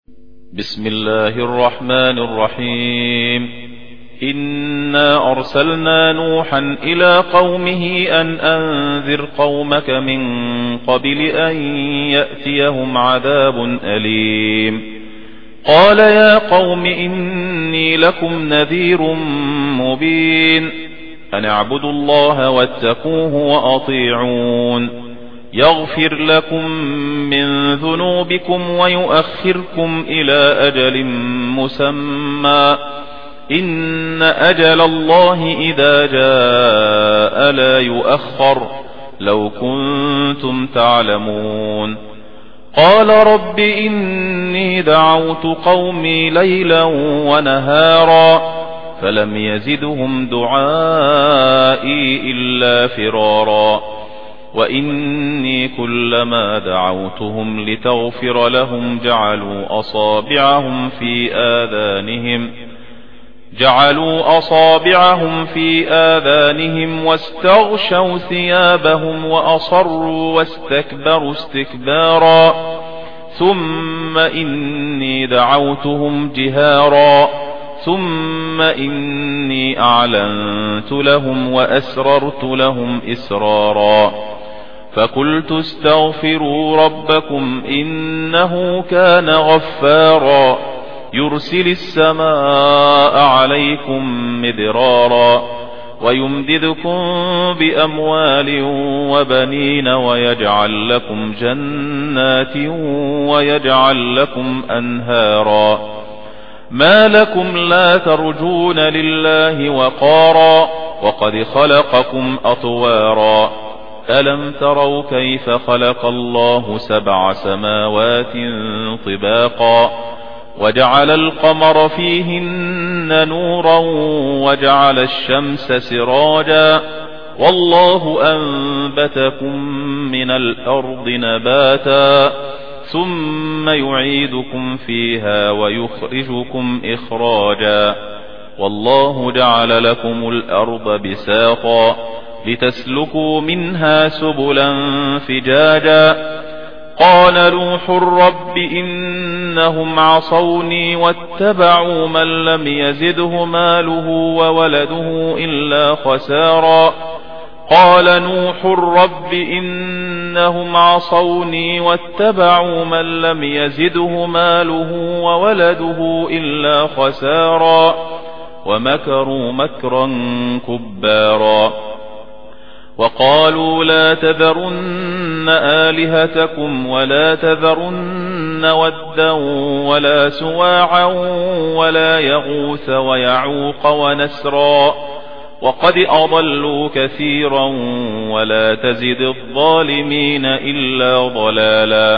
بسم الله الرحمن الرحيم. إنا أرسلنا نوحا إلى قومه أن أنذر قومك من قبل أن يأتيهم عذاب أليم. قال يا قوم إني لكم نذير مبين أن اعبدوا الله واتقوه وأطيعون يغفر لكم من ذنوبكم ويؤخركم إلى أجل مسمى إن أجل الله إذا جاء لا يؤخر لو كنتم تعلمون. قال رب إني دعوت قومي ليلا ونهارا فلم يزدهم دعائي إلا فرارا وإني كلما دعوتهم لتغفر لهم جعلوا أصابعهم في آذانهم واستغشوا ثيابهم وأصروا واستكبروا استكبارا ثم إني دعوتهم جهارا ثم إني أعلنت لهم وأسررت لهم إسرارا فقلت استغفروا ربكم إنه كان غفارا يرسل السماء عليكم مدرارا ويمددكم بأموال وبنين ويجعل لكم جنات ويجعل لكم أنهارا ما لكم لا ترجون لله وقارا وقد خلقكم أطوارا ألم تروا كيف خلق الله 7 سماوات طباقا وجعل القمر فيهن نورا وجعل الشمس سراجا والله أنبتكم من الأرض نباتا ثم يعيدكم فيها ويخرجكم إخراجا والله جعل لكم الأرض بساطا لتسلكوا منها سبلا فجاجا قال نوح رب إنهم عصوني واتبعوا من لم يزده ماله وولده إلا خسارا قال نوح رب إنهم عصوني واتبعوا من لم يزده ماله وولده إلا خسارا ومكروا مكرا كبارا وقالوا لا تذرن آلهتكم ولا تذرن ودا ولا سواعا ولا يغوث ويعوق ونسرا وقد أضلوا كثيرا ولا تزد الظالمين إلا ضلالا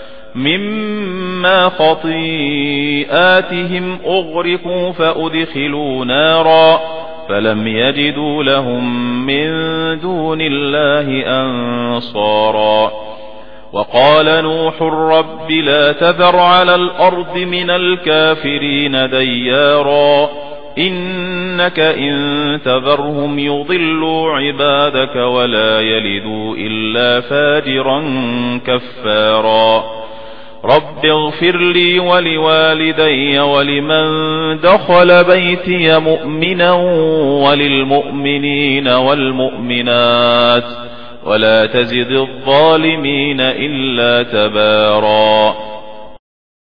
مما خطيئاتهم أغرقوا فأدخلوا نارا فلم يجدوا لهم من دون الله أنصارا وقال نوح رب لا تذر على الأرض من الكافرين ديارا إنك إن تذرهم يضلوا عبادك ولا يلدوا إلا فاجرا كفارا رب اغفر لي ولوالدي ولمن دخل بيتي مؤمنا وللمؤمنين والمؤمنات ولا تزد الظالمين إلا تبارا